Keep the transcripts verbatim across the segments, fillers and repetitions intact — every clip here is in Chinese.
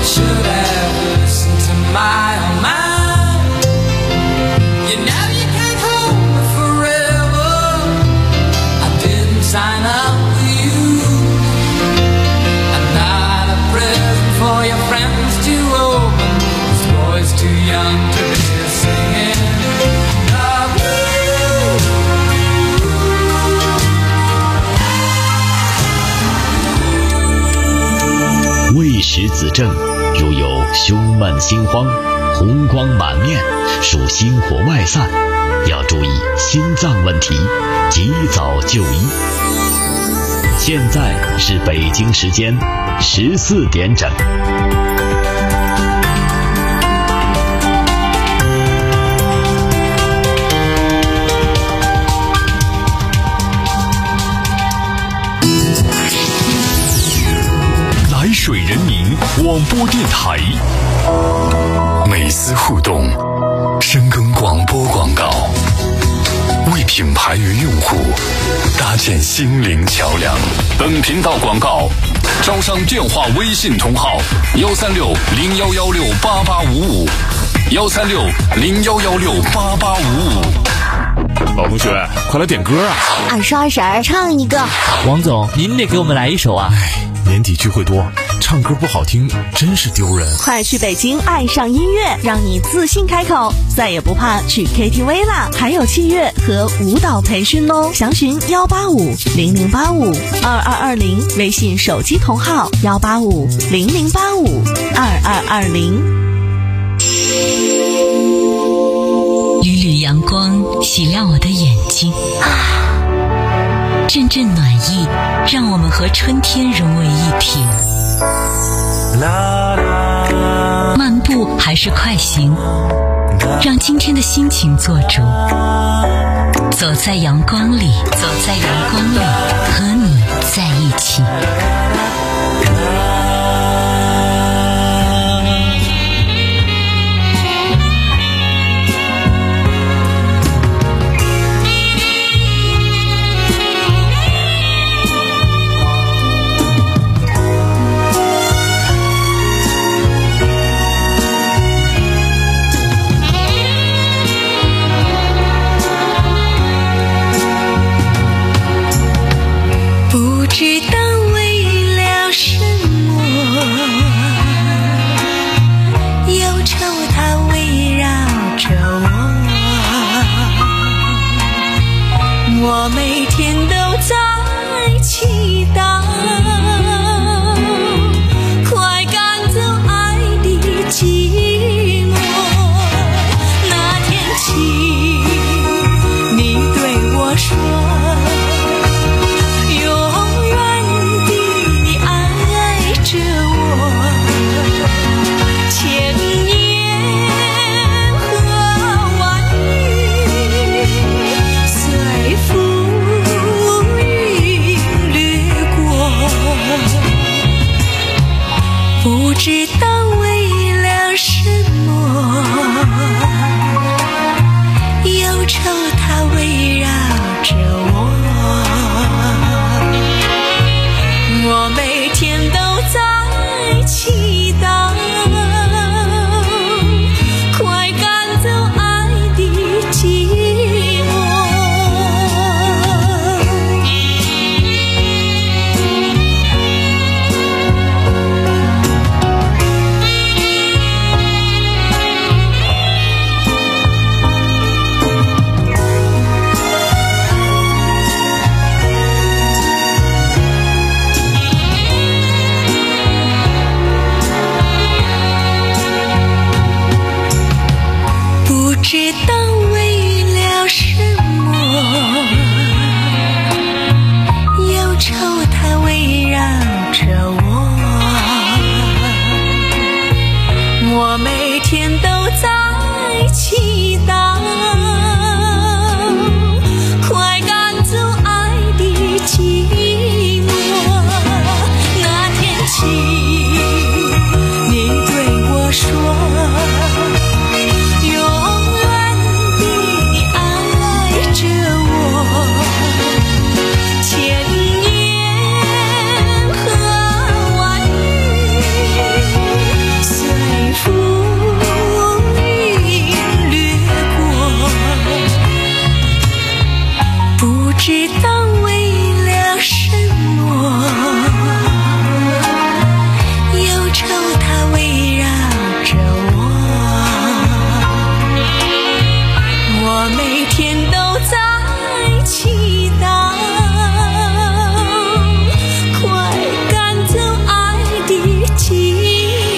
should have listened to my own mind. You know you can't hold me forever. I didn't sign up for you. I'm not a present for your friends to open. This boy's too young to be singing love you. 未识子正，如有胸闷心慌、红光满面，属心火外散，要注意心脏问题，及早就医。现在是北京时间十四点整。 来水人民广播电台，美思互动，深耕广播广告，为品牌与用户搭建心灵桥梁。本频道广告招商电话微信同号幺三六零幺幺六八八五五幺三六零幺幺六八八五五。 老同学，快来点歌啊！ 二十二婶唱一个。 王总，您得给我们来一首啊！ 年底聚会多，唱歌不好听真是丢人。 快去北京爱上音乐，让你自信开口，再也不怕去 K T V 啦！还有器乐和舞蹈培训哦，详询幺八五零零八五二二二零，微信手机同号幺八五零零八五二二二零。 缕缕阳光洗亮我的眼睛，阵阵暖意让我们和春天融为一体。漫步还是快行，让今天的心情做主。走在阳光里，走在阳光里，和你在一起。 不知道为了什么，忧愁它围绕着我，我每天都在祈祷，快赶走爱的寂寞。那天起，你对我说，不知道为了什么，忧愁它围绕着我，我每天都在祈祷，快赶走爱的寂知道为了什么，忧愁它围绕着我，我每天都在祈祷，快赶走爱的寂寞。那天起，你对我说，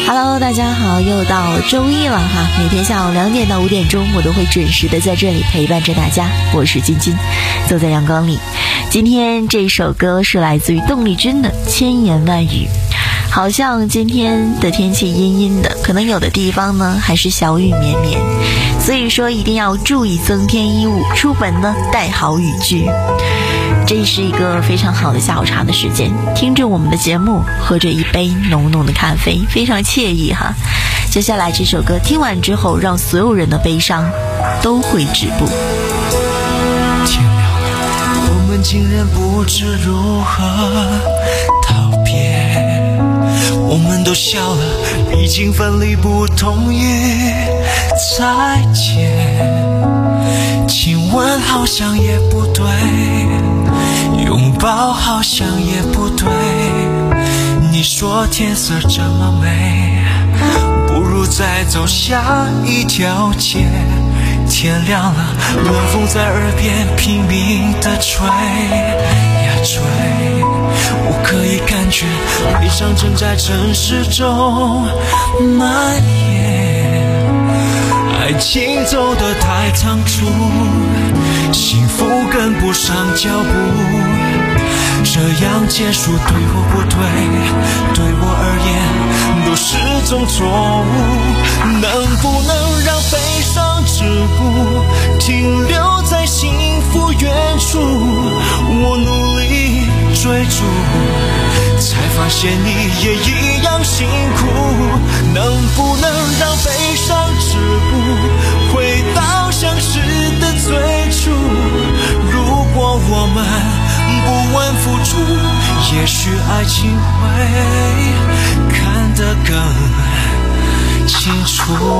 Hello， 大家好，又到周一了哈，每天下午两点到五点钟，我都会准时的在这里陪伴着大家。我是晶晶，走在阳光里。今天这首歌是来自于邓丽君的《千言万语》。好像今天的天气阴阴的，可能有的地方呢还是小雨绵绵，所以说一定要注意增添衣物，出门呢带好雨具。这是一个非常好的下午茶的时间，听着我们的节目，喝着一杯浓浓的咖啡，非常惬意哈。接下来这首歌听完之后，让所有人的悲伤都会止步。 天亮了，我们竟然不知如何道别，我们都笑了，毕竟分离不同于再见。亲吻好像也不对，拥抱好像也不对，你说天色这么美，不如再走下一条街。天亮了，冷风在耳边拼命地吹呀吹，我可以感觉悲伤正在城市中蔓延，爱情走得太仓促，幸福跟不上脚步，这样结束对或不对，对我而言都是种错误。能不能让悲伤止步，停留在幸福远处，我努力追逐，才发现你也一样辛苦。能不能让悲伤止步，回到相识的最初，如果我们不问付出，也许爱情会看得更清楚。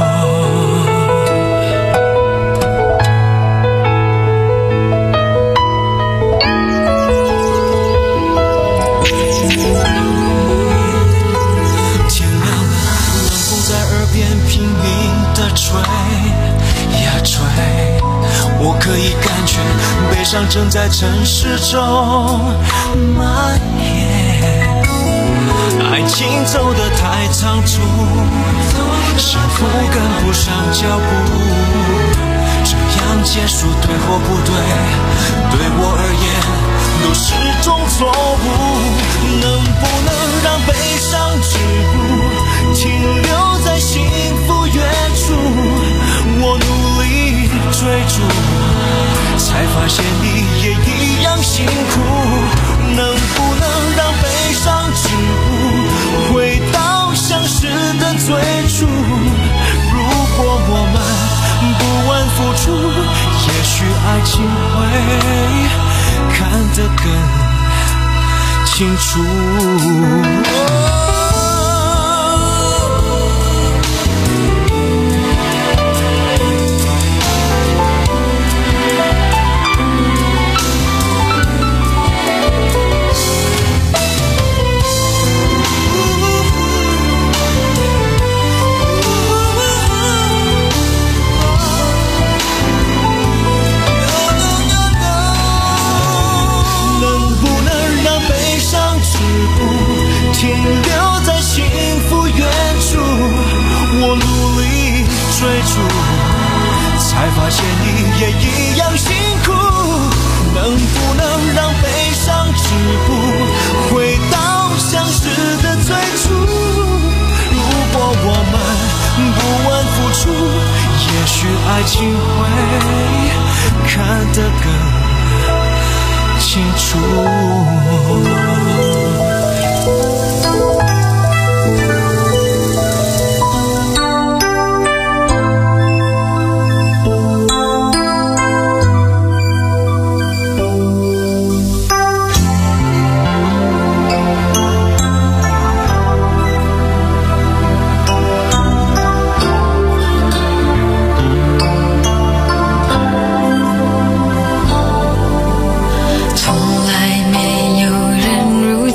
天亮了，冷风在耳边拼命地吹呀吹，我可以感觉悲伤正在城市中蔓延，爱情走得太仓促，幸福跟不上脚步，这样结束对或不对，对我而言都是种错误。能不能让悲伤止步，停留在幸福远处，我努力追逐，才发现你也一样辛苦。能不能让悲伤止步，回到相识的最初，如果我们不问付出，也许爱情会看得更清楚。停留在幸福远处，我努力追逐，才发现你也一样辛苦。能不能让悲伤止步，回到相识的最初，如果我们不问付出，也许爱情会看得更清楚。 从来没有人如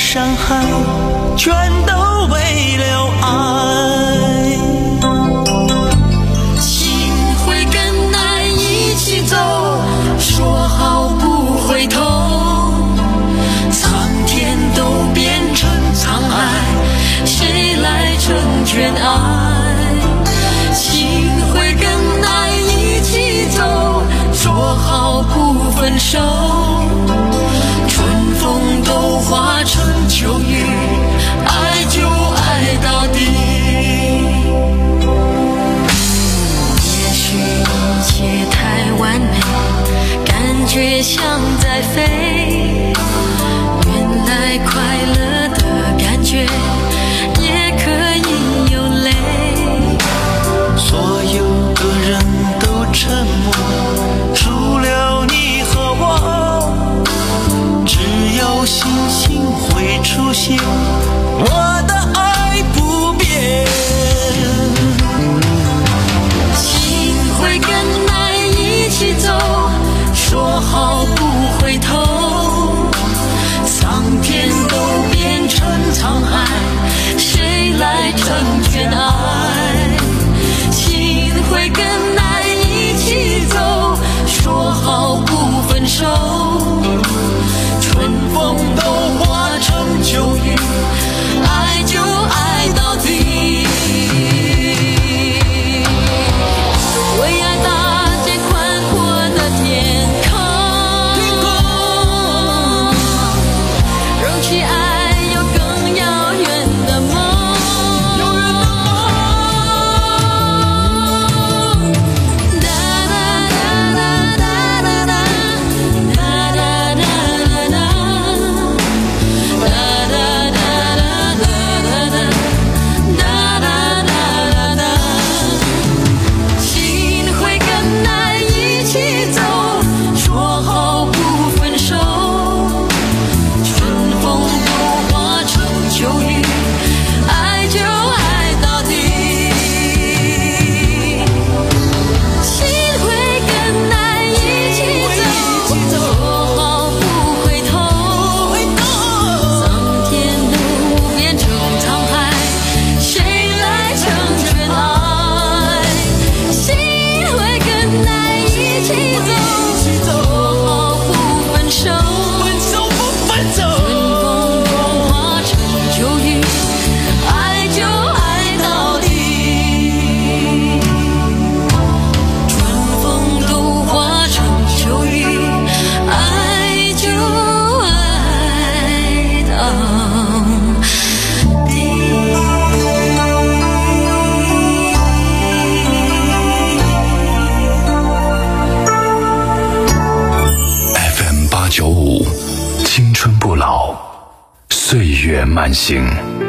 伤害，全都为了爱。 心会跟爱一起走，说好不回头，苍天都变成沧海，谁来成全爱？心会跟爱一起走，说好不分手，春风都化成秋雨，爱就爱到底。也许一切太完美，感觉像在飞，原来快乐的感觉也可以有泪。 所有的人都沉默，除了你和我，只有星星会出现，我的爱不变。 心会跟爱一起走，说好不回头，苍天都变成沧海，谁来成全爱？心会跟爱一起走，说好不分手，春风都化成秋雨，爱就爱到底。为爱搭建宽阔的天空，容许爱有更遥远的梦。 慢行。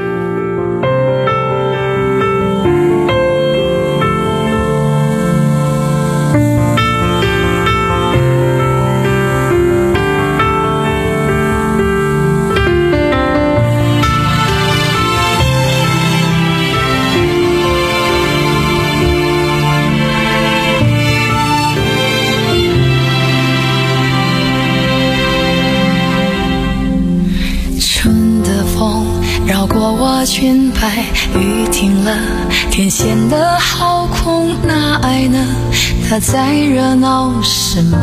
裙摆，雨停了，天显得好空，那爱呢？它在热闹什么？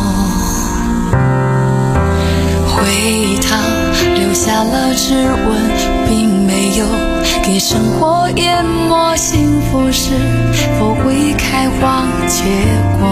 回忆它留下了指纹，并没有给生活淹没。幸福是否会开花结果？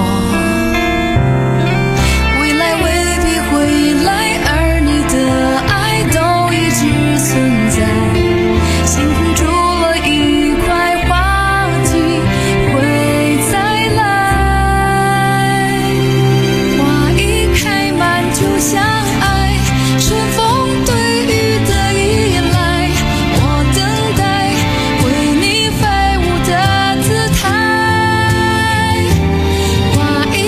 未来未必会来，而你的爱都一直存在。幸福住了一块花季会再来，花一开满就像爱，春风对雨的依赖，我等待为你飞舞的姿态。花一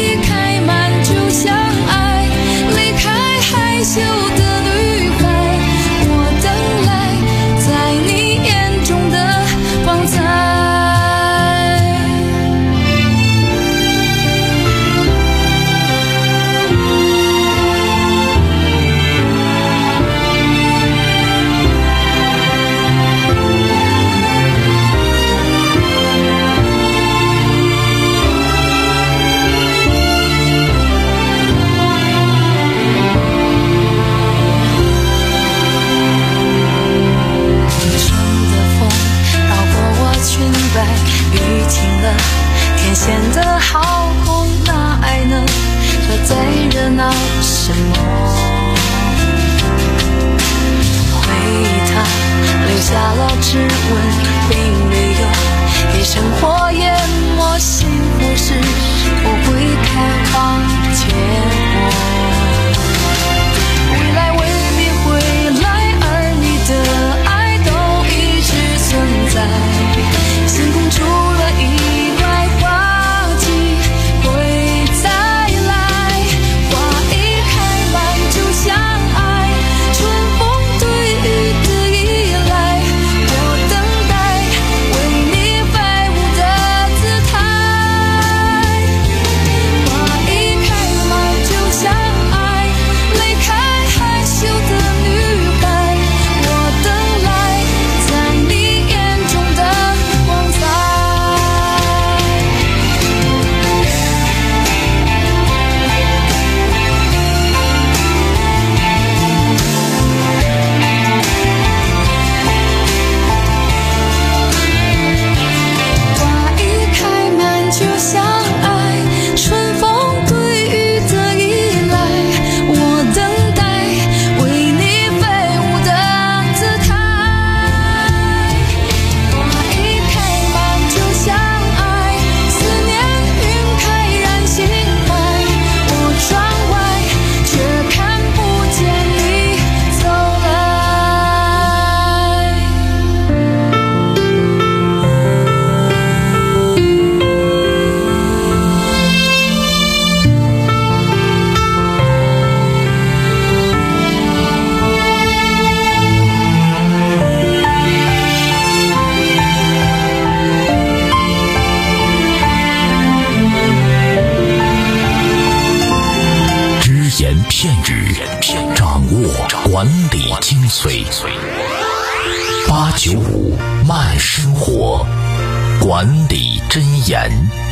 握管理精髓。八九五慢生活，管理箴言。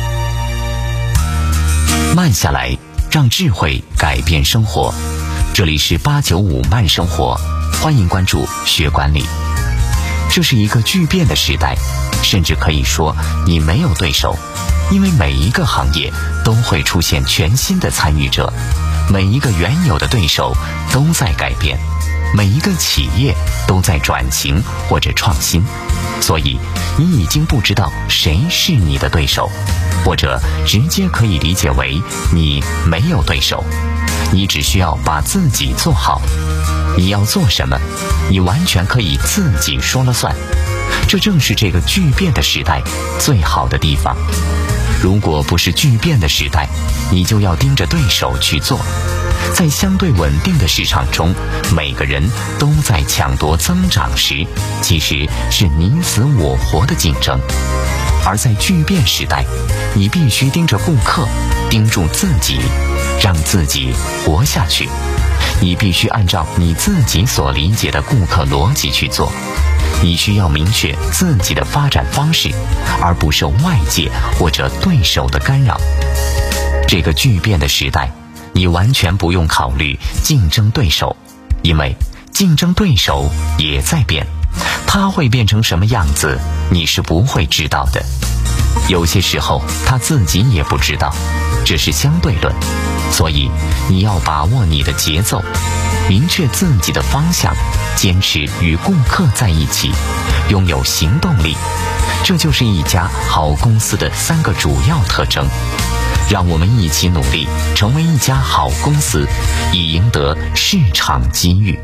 慢下来，让智慧改变生活。这里是八九五慢生活，欢迎关注学管理。这是一个巨变的时代，甚至可以说你没有对手，因为每一个行业都会出现全新的参与者，每一个原有的对手都在改变，每一个企业都在转型或者创新。所以你已经不知道谁是你的对手，或者直接可以理解为你没有对手，你只需要把自己做好。你要做什么，你完全可以自己说了算。这正是这个巨变的时代最好的地方。如果不是巨变的时代，你就要盯着对手去做。在相对稳定的市场中，每个人都在抢夺增长时，其实是你死我活的竞争。而在巨变时代，你必须盯着顾客，盯住自己，让自己活下去。你必须按照你自己所理解的顾客逻辑去做。你需要明确自己的发展方式，而不受外界或者对手的干扰。这个巨变的时代，你完全不用考虑竞争对手，因为竞争对手也在变，他会变成什么样子，你是不会知道的。有些时候他自己也不知道，这是相对论。所以你要把握你的节奏，明确自己的方向，坚持与顾客在一起，拥有行动力。这就是一家好公司的三个主要特征。让我们一起努力，成为一家好公司，以赢得市场机遇。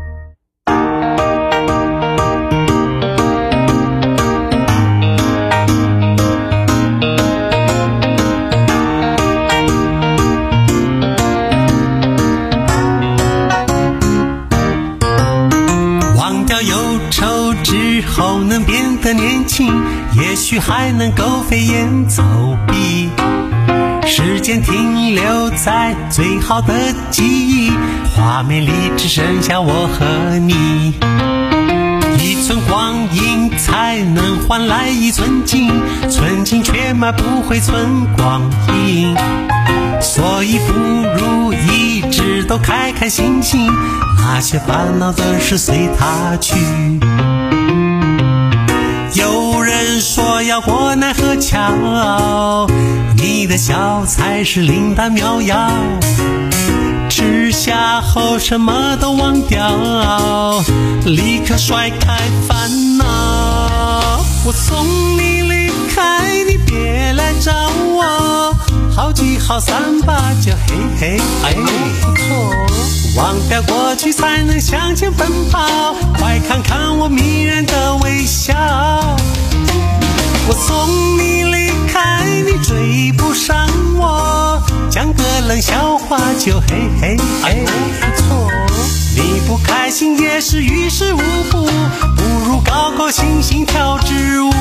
忘掉忧愁之后能变得年轻，也许还能够飞檐走壁。时间停留在最好的记忆，画面里只剩下我和你。一寸光阴才能换来一寸金，寸金却买不回寸光阴。所以不如一直都开开心心，那些烦恼的事随它去。有人说要过奈何桥，你的笑才是灵丹妙药，吃下后什么都忘掉，立刻甩开烦恼。我送你离开，你别来找我，好聚好散吧，就嘿嘿哎不错。忘掉过去才能向前奔跑，快看看我迷人的微笑。我送你离开，你追不上我，讲个冷笑话就嘿嘿哎不错。你不开心也是于事无补，不如高高兴兴跳支舞。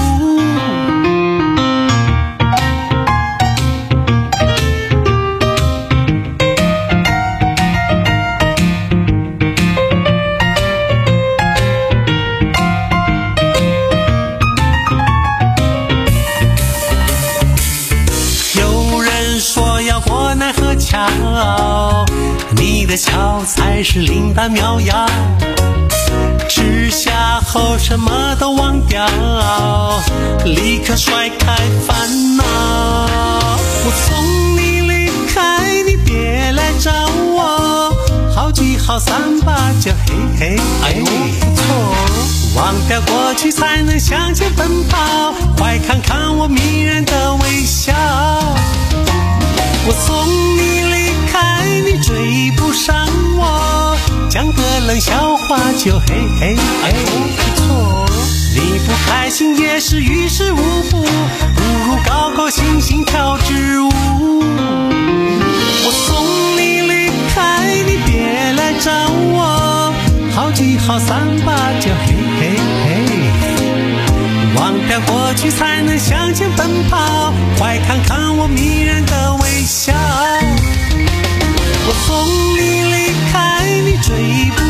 你的笑才是灵丹妙药，吃下后什么都忘掉，立刻甩开烦恼。我送你离开，你别来找我，好聚好散吧，就嘿嘿哎不错。忘掉过去才能向前奔跑，快看看我迷人的微笑。我送你离开，你追不上我，讲个冷笑话就嘿嘿哎不错。你不开心也是于事无补，不如高高兴兴跳支舞。我送你离开，你别来找我，好聚好散吧，就嘿嘿嘿。忘掉过去才能向前奔跑，快看看我迷人的微笑。我送你离开，你追不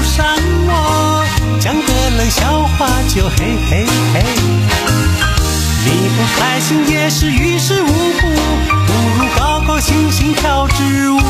嘿嘿嘿，你不开心也是于事无补，不如高高兴兴跳支舞。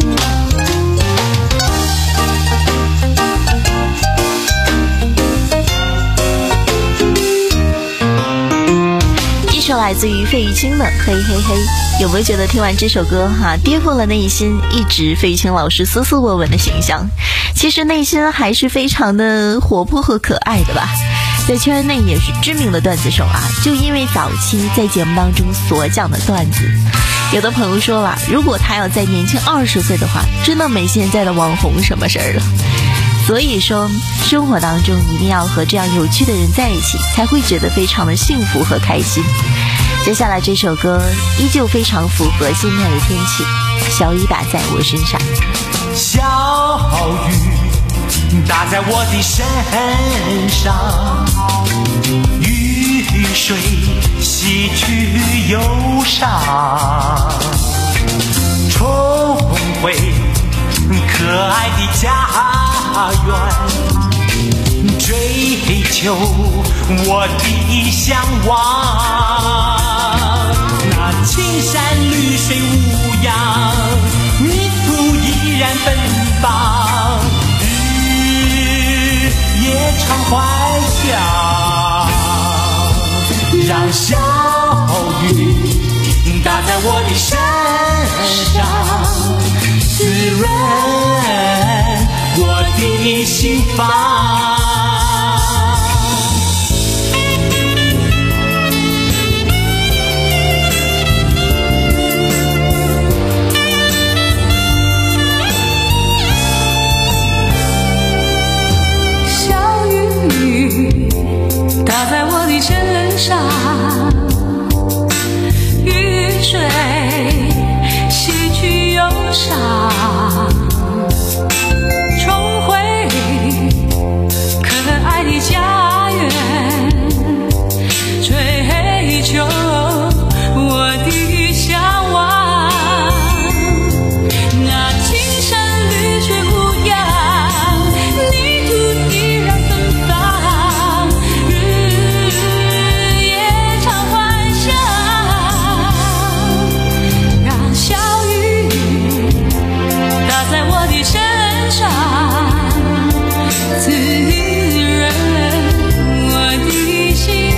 一首来自于费玉清的嘿嘿嘿，有没有觉得听完这首歌哈，跌破了内心一直费玉清老师斯斯文文的形象？其实内心还是非常的活泼和可爱的吧，在圈内也是知名的段子手啊。就因为早期在节目当中所讲的段子，有的朋友说了，如果他要再年轻二十岁的话，真的没现在的网红什么事儿了。所以说生活当中一定要和这样有趣的人在一起，才会觉得非常的幸福和开心。接下来这首歌依旧非常符合现在的天气，小雨打在我身上。 小雨打在我的身上，雨水洗去忧伤，重回可爱的家园，追求我的向往。那青山绿水无恙，泥土依然芬芳，日夜常欢笑。让小雨打在我的身上，滋润我的心房。 小雨打在我的身上，雨水洗去忧伤，重回可爱的家园，追求我的向往。那青山绿水无恙，泥土依然芬芳，日夜常欢笑。让小雨打在我的身上，滋润我的心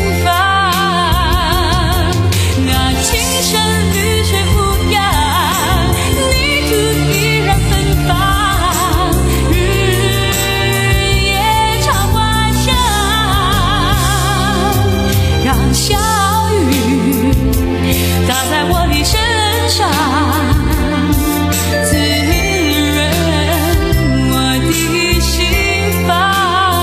房。那青山绿水无恙，泥土依然芬芳，日夜常欢笑。让小雨打在我的身上，滋润我的心房。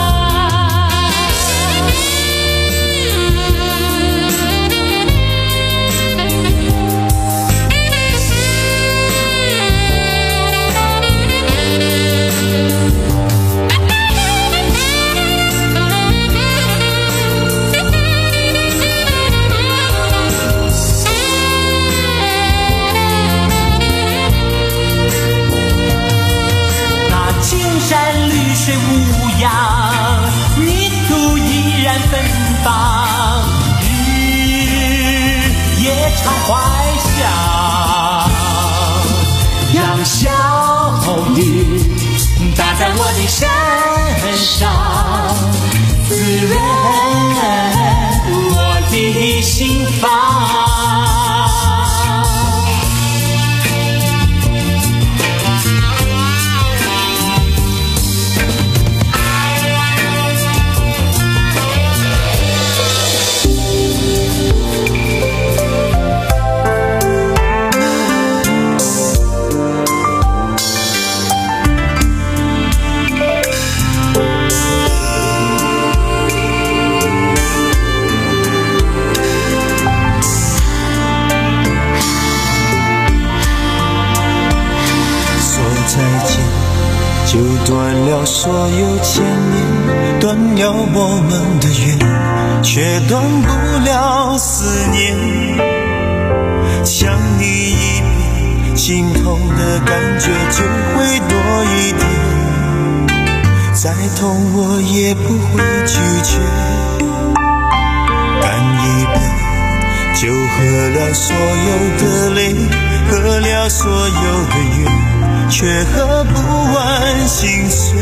那青山绿水无恙，泥土依然芬芳，日夜常欢笑。让小雨打在我的身上，滋润我的心房。 就断了所有牵念，断了我们的缘，却断不了思念。想你一遍，心痛的感觉就会多一点，再痛我也不会拒绝。 喝了所有的泪，喝了所有的怨，却喝不完心碎。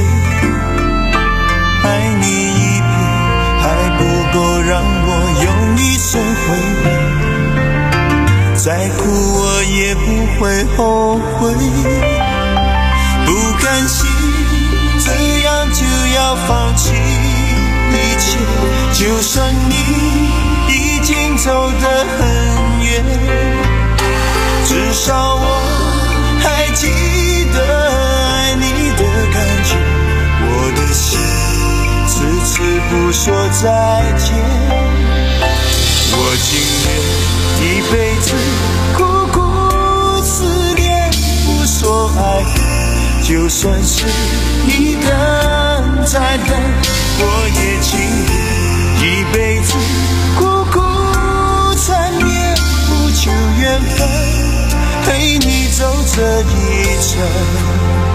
爱你一遍还不够让我用一生回味，再苦我也不会后悔。不甘心这样就要放弃一切，就算你已经走得很远，至少我还记得爱你的感觉，我的心迟迟不说再见。我情愿一辈子苦苦思念，不说爱恨，就算是你等再等，我也情愿一辈子苦苦缠绵，不求缘分，陪你走这一程。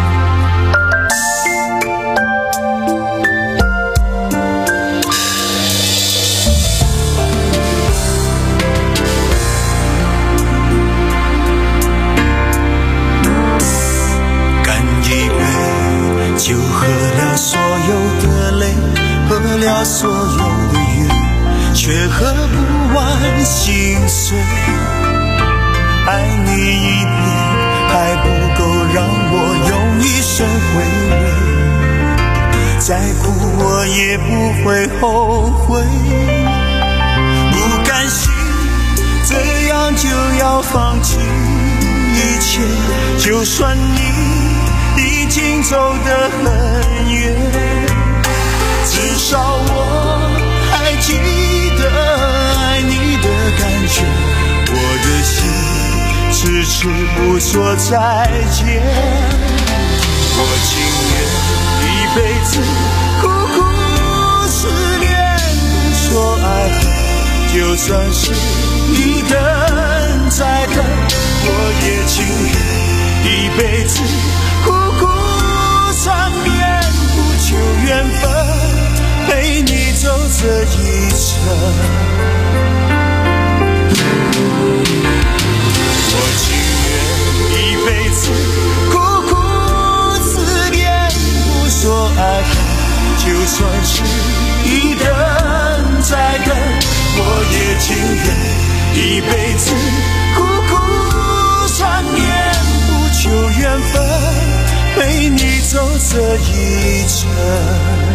就喝了所有的泪，喝了所有的怨，却喝不完心碎。爱你一遍还不够让我用一生回味，再苦我也不会后悔。不甘心这样就要放弃一切，就算你已经走得很远，至少我还记得爱你的感觉，我的心迟迟不说再见。我情愿一辈子苦苦思念，不说爱恨，就算是你等再等，我也情愿一辈子苦苦缠绵，不求缘分，陪你走这一程。我情愿一辈子苦苦思念，不说爱恨，就算是一等再等，我也情愿一辈子苦苦缠绵，不求缘分，陪你走这一程。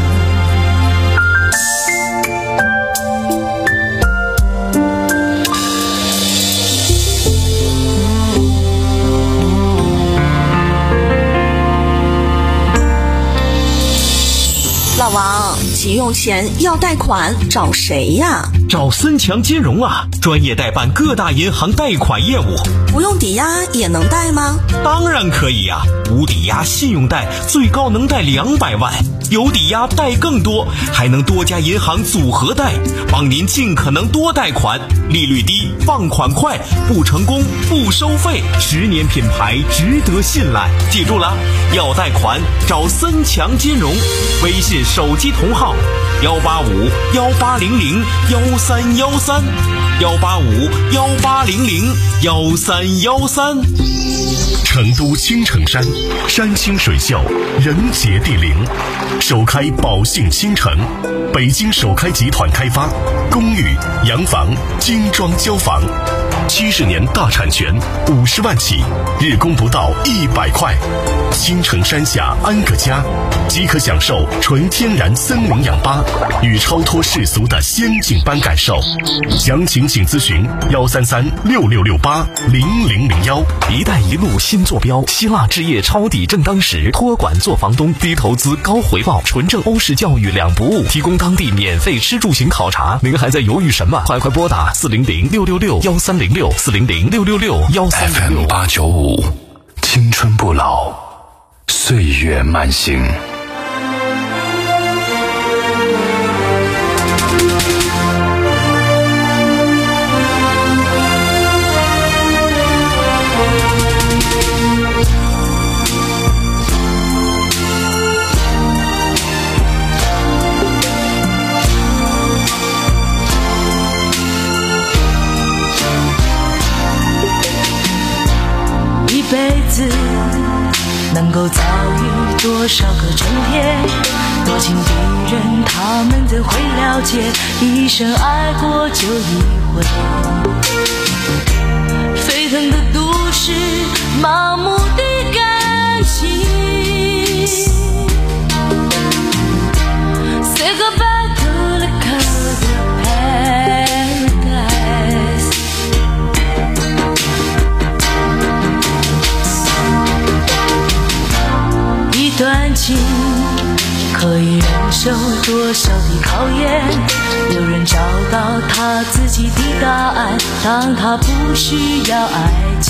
老王，急用钱要贷款找谁呀？ 找森强金融啊，专业代办各大银行贷款业务。 不用抵押也能贷吗？ 当然可以啊，无抵押信用贷最高能贷两百万，有抵押贷更多，还能多家银行组合贷，帮您尽可能多贷款，利率低，放款快，不成功不收费，十年品牌，值得信赖。记住了，要贷款找森强金融，微信手机同号幺八五幺八零零幺三幺三幺八五幺八零零幺三幺三。 成都青城山，山清水秀，人杰地灵，首开宝信新城，北京首开集团开发，公寓、洋房、精装交房，七十年大产权，五十万起，日供不到一百块。青城山下安个家，即可享受纯天然森林氧吧与超脱世俗的仙境般感受。详情请咨询幺三三六六六八零零零幺。 一带一路新坐标，希腊置业抄底正当时，托管做房东，低投资高回报，纯正欧式教育两不误，提供当地免费吃住行考察。您还在犹豫什么？快快拨打四零零六六六幺三零六四零零六六六幺三零六。 F M 八九五，青春不老，岁月慢行。 多情的人，他们怎会了解，一生爱过就一回。沸腾的都市，麻木的感情。Say goodbye to the cold paradise。 一段情可以忍受多少的考验？有人找到他自己的答案，当他不需要爱情。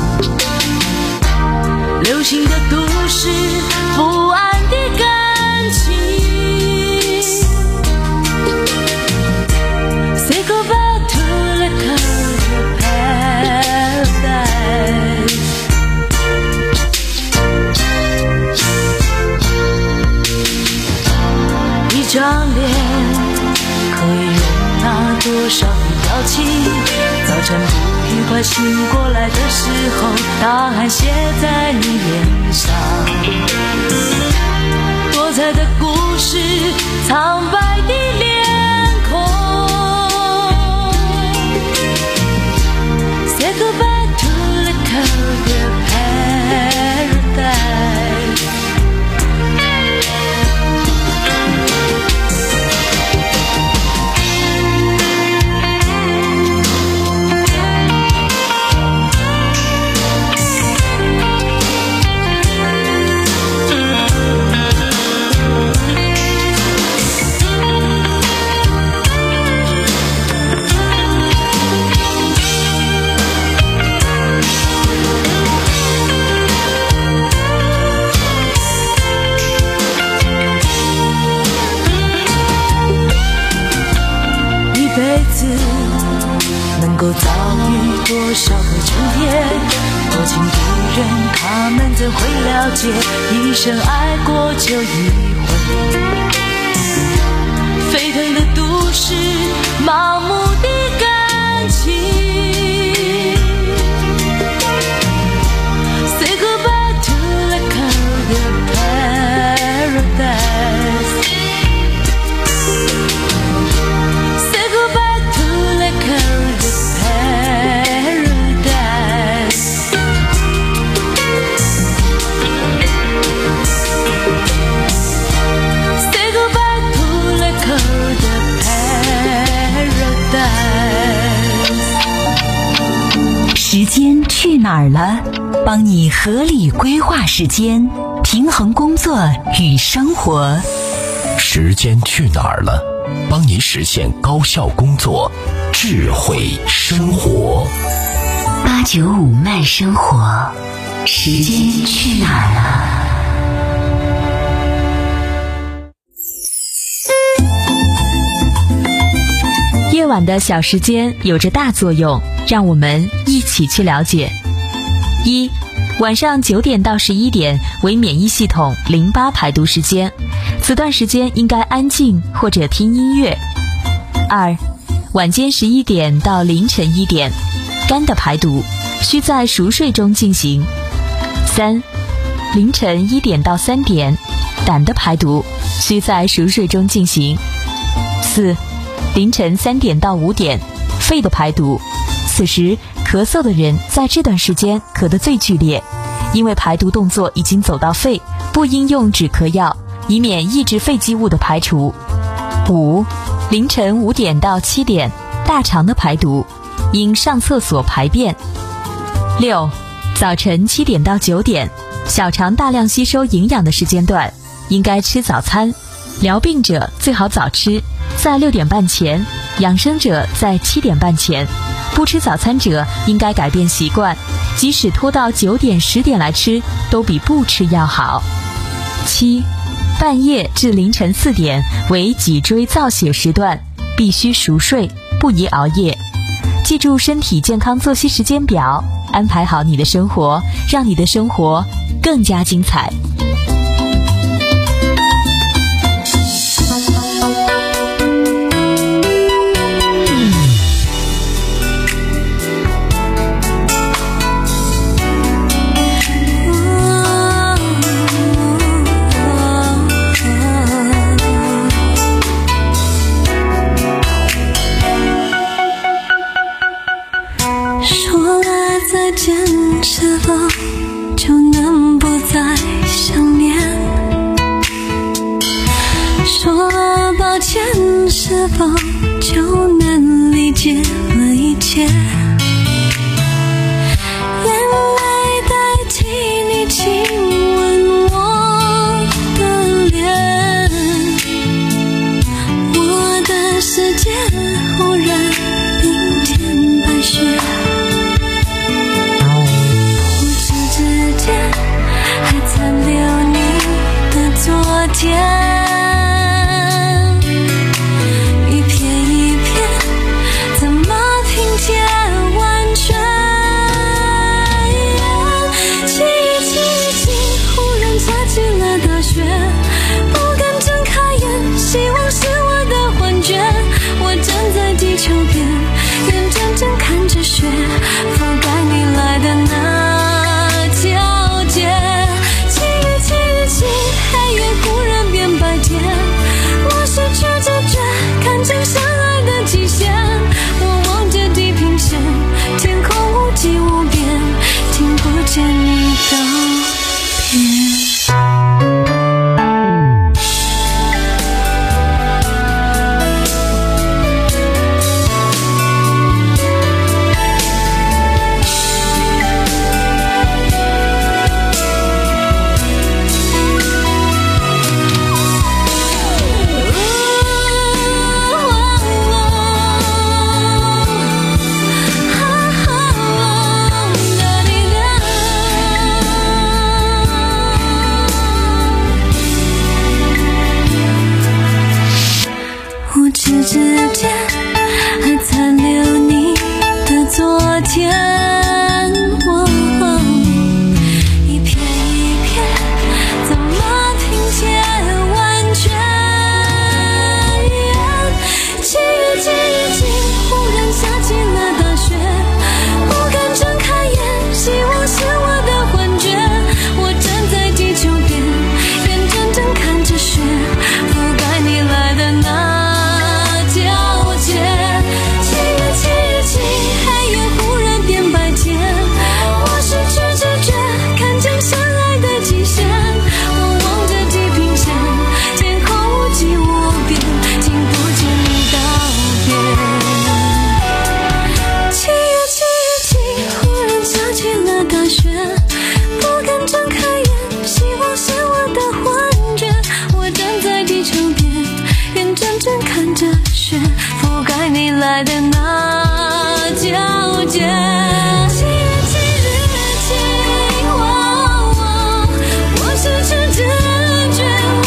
流行的都市，不安的感情。Say goodbye to the cold paradise。 一张脸可以容纳多少的表情？早晨不愉快醒过来的时候，答案写在你脸上。多彩的故事，苍白的脸孔。Say goodbye to the cold paradise。能够遭遇多少个春天？多情的人，他们怎会了解，一生爱过就一回。沸腾的都市，麻木的感情。Say goodbye to the cold paradise。 时间去哪儿了？帮你合理规划时间，平衡工作与生活。 时间去哪儿了？帮你实现高效工作，智慧生活。 八九五慢生活，时间去哪儿了？ 夜晚的小时间有着大作用，让我们一起去了解。一、晚上九点到十一点为免疫系统淋巴排毒时间，此段时间应该安静或者听音乐。二、晚间十一点到凌晨一点，肝的排毒需在熟睡中进行。三、凌晨一点到三点，胆的排毒需在熟睡中进行。四、凌晨三点到五点，肺的排毒，此时咳嗽的人在这段时间咳得最剧烈，因为排毒动作已经走到肺，不应用止咳药，以免抑制肺积物的排除。五、凌晨五点到七点，大肠的排毒，应上厕所排便。六、早晨七点到九点，小肠大量吸收营养的时间段，应该吃早餐，疗病者最好早吃，在六点半前，养生者在七点半前。不吃早餐者应该改变习惯，即使拖到九点十点来吃，都比不吃要好。七、半夜至凌晨四点为脊椎造血时段，必须熟睡，不宜熬夜。记住身体健康作息时间表，安排好你的生活，让你的生活更加精彩。 是否就能理解了一切？眼泪代替你亲吻我的脸，我的世界忽然冰天白雪，不知之间还残留你的昨天，一片一片怎么拼接完全？记忆记忆记忽然下起了大雪，不敢睁开眼，希望是我的幻觉，我站在地球边，眼睁睁看着雪覆盖你来的那条街。记忆记忆记黑夜忽然变白天，我失去知觉，看见相爱的极限，我望着地平线，天空无际无边，听不见你道别。无知之间还残留你的昨天，哦哦一片一片怎么拼接完全？记忆记忆记忽然下起了大雪，不敢睁开眼，希望是我的幻觉，我站在地球边，眼睁睁看着雪覆盖你来的那条街。记忆记忆记黑夜忽然变白天，我失去知觉，看见相爱的极限，我望着地平线，天空无际无边，听不见你道别。记忆记忆记忽然下起了大雪，不敢睁开眼，希望是我的幻觉，我站在地球边，眼睁睁看着雪覆盖你来的那条街。记忆记忆记哦哦我失去知觉，哦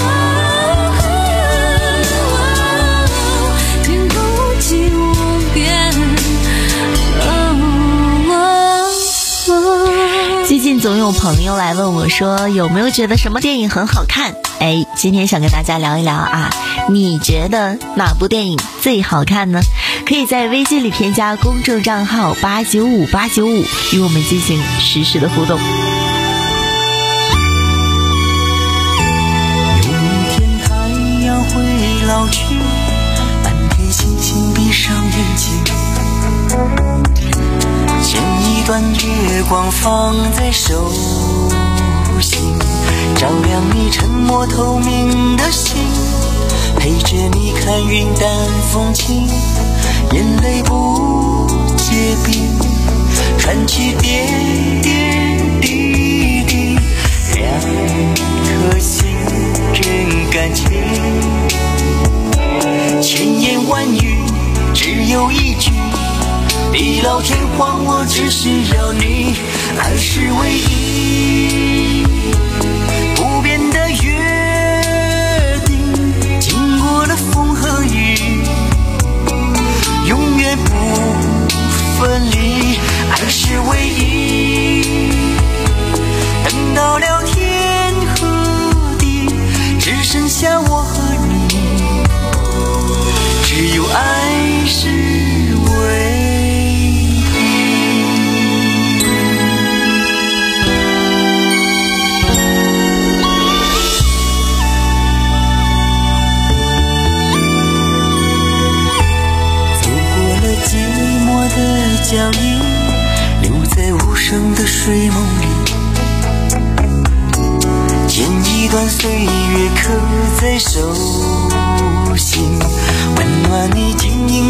哦天空无际无边，哦哦哦最近总有朋友来问我说，有没有觉得什么电影很好看？哎，今天想跟大家聊一聊啊，你觉得哪部电影最好看呢？可以在微信里添加公众账号八九五八九五，与我们进行实时的互动。 有一天太阳会老去，半天星星闭上眼睛，牵一段月光放在手心，照亮你沉默透明的心，陪着你看云淡风轻，眼泪不结冰，传去点点滴滴，两颗心真感情，千言万语只有一句，地老天荒我只需要你，爱是唯一不变的约定，经过了风和雨永远不分离，爱是唯一等到了天和地，只剩下我和你，只有爱是唯一。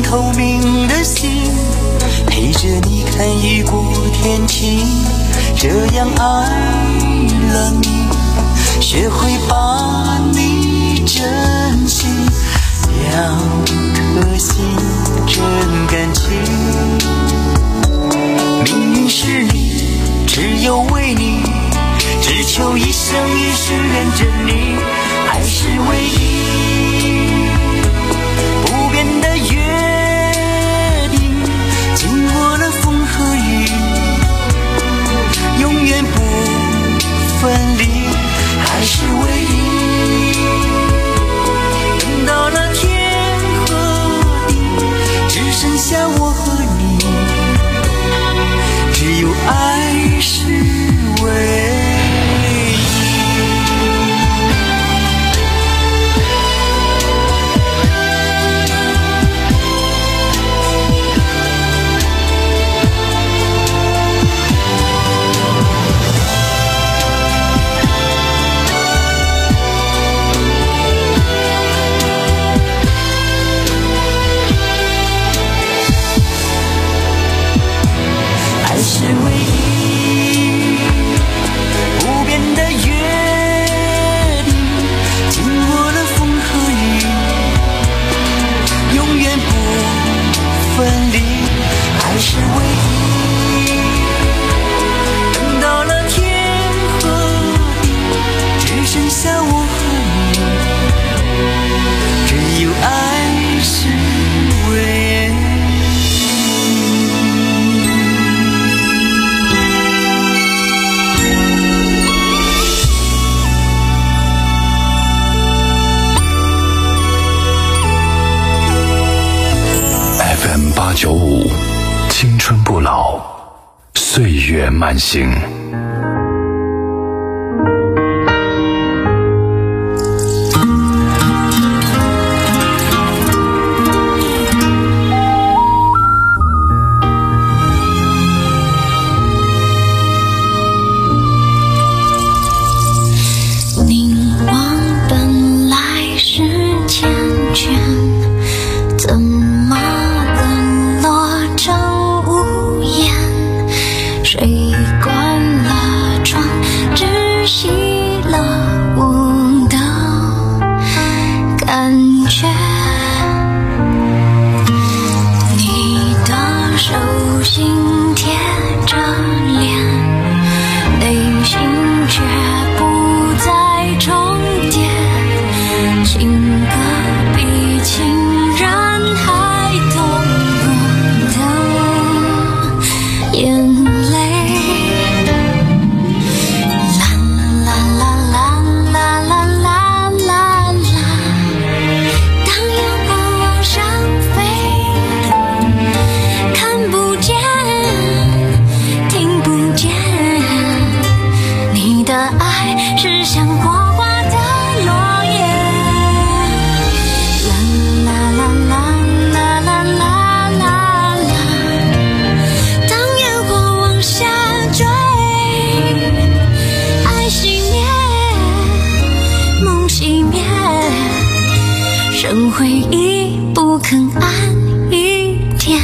透明的心，陪着你看雨过天晴，这样爱了你，学会把你珍惜，两颗心真感情。命运是你，只有为你，只求一生一世认着你，爱是唯一不变的约定，经过了风和雨，永远不分离，还是唯一。等到了天和地，只剩下我和你，只有爱是唯一。是唯一不变的约定，经过了风和雨，永远不分离，还是唯一。等到了天和地，只剩下我和你，只有爱是唯一。 八九五，青春不老，岁月慢行。 凝望本来是缱绻，怎么谁关了窗，只熄了我的感觉。你的手心贴着脸，内心却不再重叠。情歌比情人还动我的眼泪。剩回忆不肯安一天。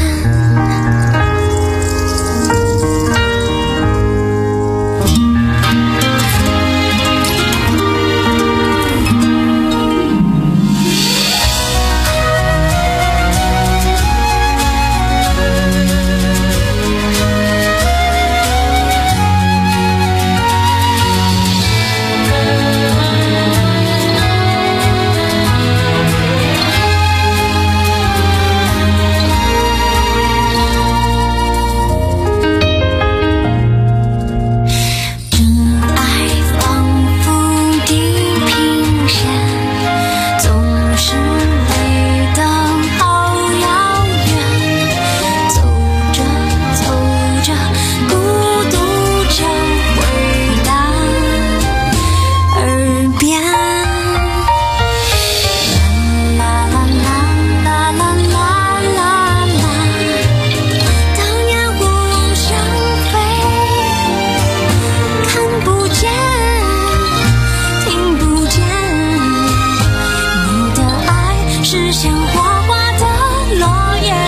是像花花的落叶。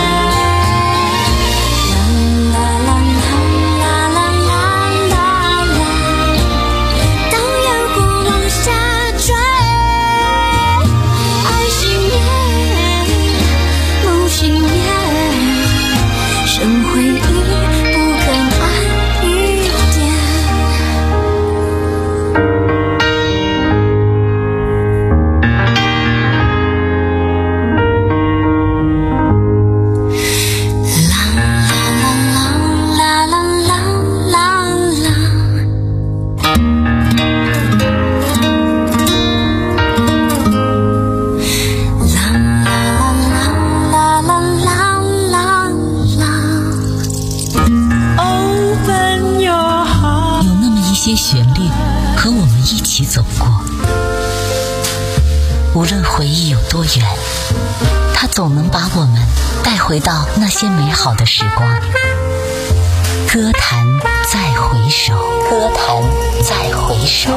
多远，它总能把我们带回到那些美好的时光。歌坛再回首，歌坛再回首。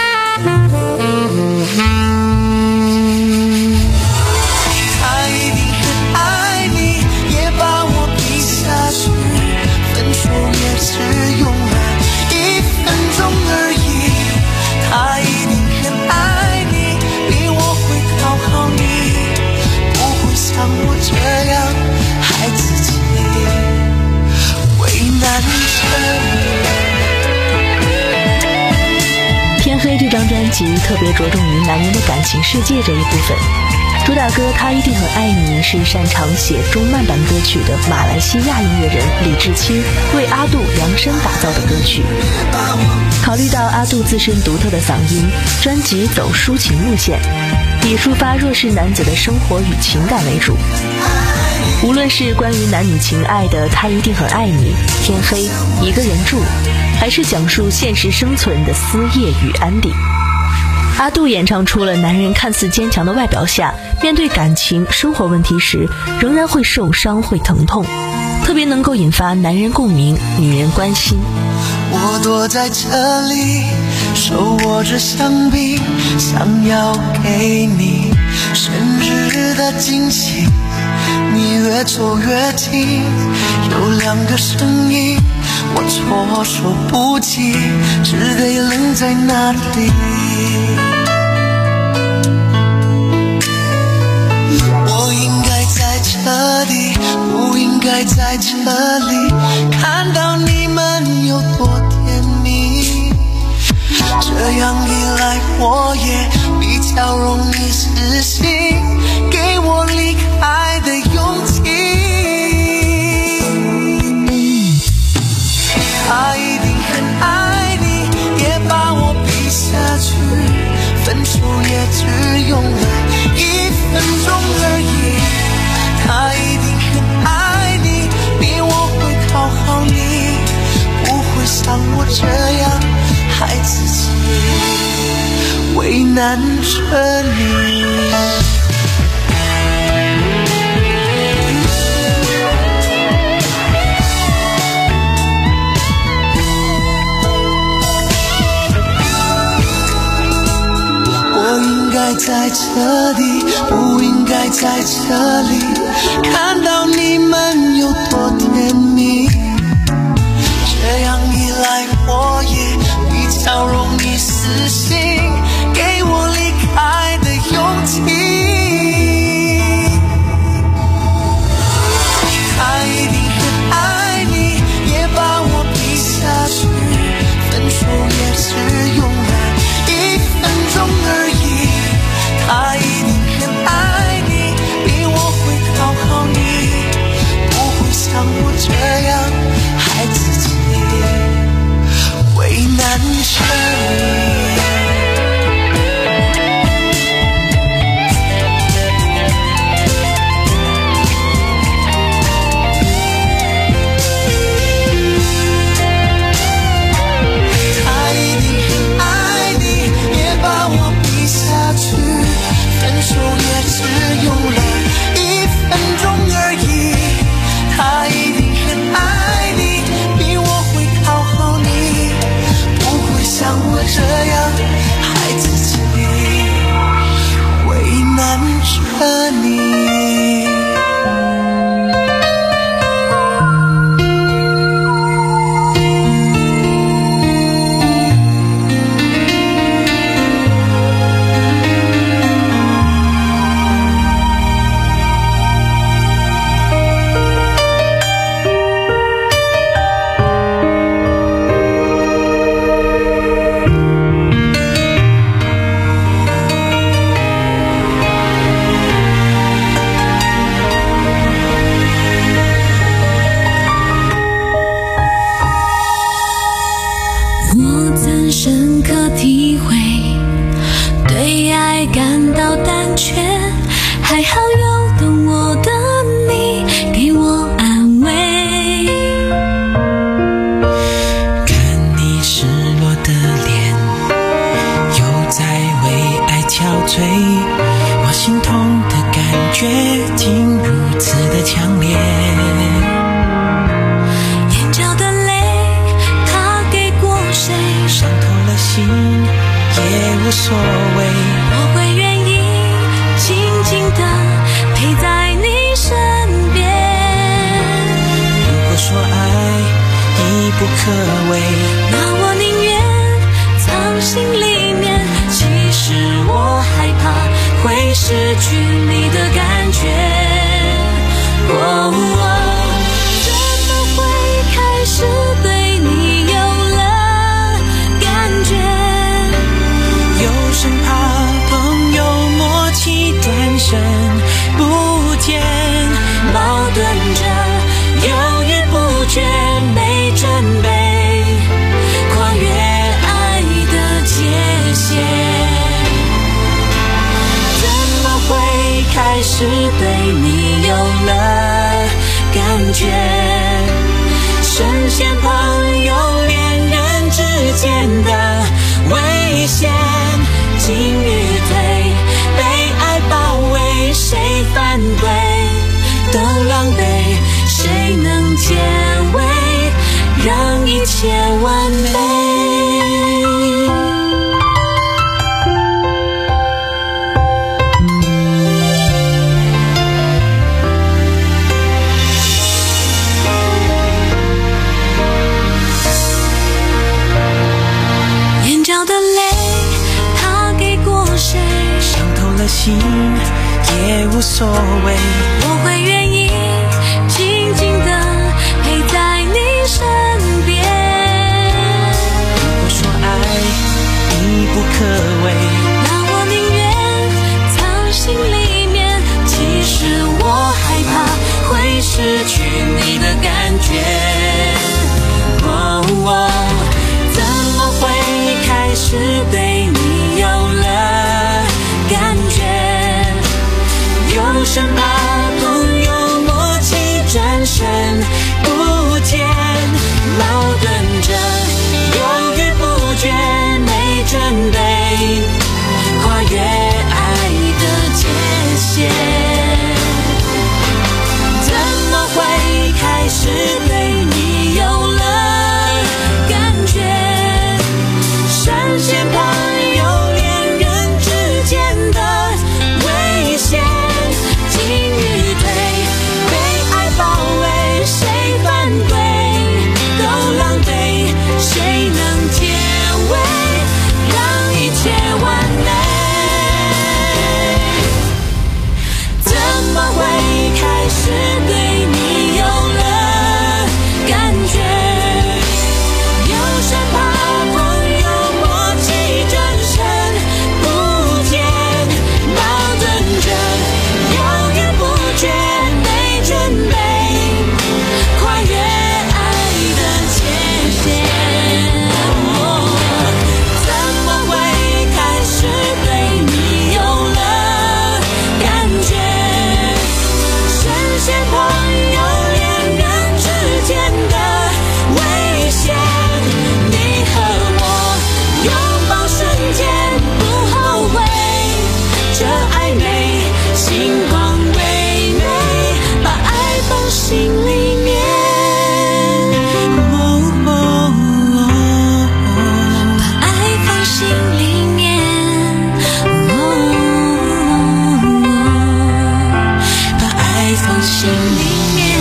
他一定很爱你，也把我比下去，分手也只用了一分钟而已。他一定很爱你，比我会讨好你，不会像我这样害自己，为难着你。 天黑这张专辑特别着重于男人的感情世界这一部分。主打歌《他一定很爱你》是擅长写中慢版歌曲的马来西亚音乐人李志清为阿杜量身打造的歌曲。考虑到阿杜自身独特的嗓音，专辑走抒情路线，以抒发弱势男子的生活与情感为主。无论是关于男女情爱的《他一定很爱你》、天黑、一个人住，还是讲述现实生存的思夜与安定，阿杜演唱出了男人看似坚强的外表下，面对感情生活问题时仍然会受伤会疼痛，特别能够引发男人共鸣，女人关心。 我躲在这里，手握着香槟，想要给你生日的惊喜。你越走越近，有两个声音，我措手不及，只得愣在那里。我应该在这里，不应该在这里，看到你们有多甜蜜，这样一来我也比较容易死心，给我离开的勇气。他一定很爱你，也把我比下去，分手也只用了一分钟而已。他一定很爱你，比我会讨好你，不会像我这样害自己，为难着你。在这里，不应该在这里，看到你们有多甜蜜，这样一来我也比较容易死心，给我离开的勇气。他一定很爱你，也把我比下去，分手也只用了一分钟而已。他一定很爱你，比我会讨好你，不会像我这样害自己，为难着你。他一定很爱你，也把我比下去，分手也只用了一分钟而已。他一定很爱你，比我会讨好你，不会像我这样害自己，为难着你。 深刻体会，对爱感到胆怯，还好有懂我的你给我安慰。 看你失落的脸，又在为爱憔悴，我心痛的决定如此的强烈。 眼角的泪他给过谁， 伤透了心也无所谓， 我会愿意静静地陪在你身边。 如果说爱已不可为， 那我宁愿藏心里面，其实我害怕会失去你的感觉。哦哦，怎么会开始对你有了感觉？ 又生怕朋友默契转身不见， 矛盾着犹豫不决，没准备跨越爱的界限。怎么会开始对你有了感觉？深陷朋友恋人之间的危险，进与退，被爱包围，谁反对都狼狈，谁能解围，让一切完美。眼角的泪他给过谁， 伤透了心也无所谓， 我会愿意静静地陪在你身边。 如果说爱已不可为， 那我宁愿藏心里面，其实我害怕会失去你的感觉。哦哦，怎么会开始对你有了感觉？又生怕朋友默契转身不见，矛盾着犹豫不决，没准备跨越爱的界限。怎么会开始对你有了感觉？深陷朋友恋人之间的危险，进与退，被爱包围，谁反对都狼狈，谁能解围，让一切完美。怎么会开始对你有了感觉？又生怕朋友默契转身不见，矛盾着犹豫不决，没准备跨越爱的界限。哦，怎么会开始对你有了感觉？深陷朋友恋人之间的危险，你和我拥抱瞬间不后悔，这暧昧心慌微美，把爱放心里面，把爱放心里面，把爱放心里面，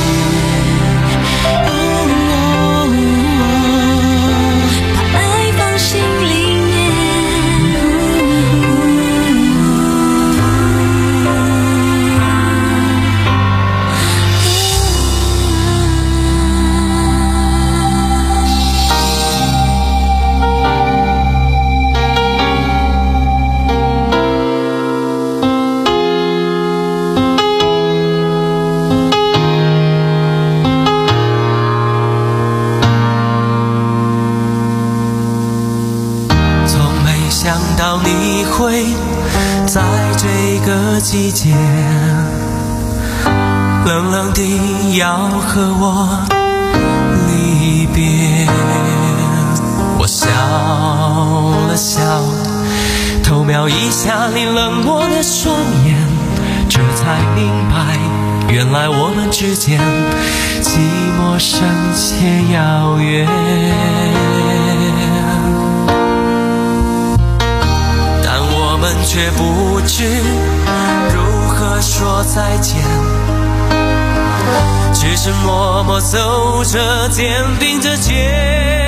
把爱放心里面。 从没想到你会在这个季节冷冷地要和我离别。我笑了笑，偷瞄一下你冷漠的双眼，这才明白，原来我们之间寂寞深且遥远，但我们却不知如何说再见，只是默默走着，肩并着肩。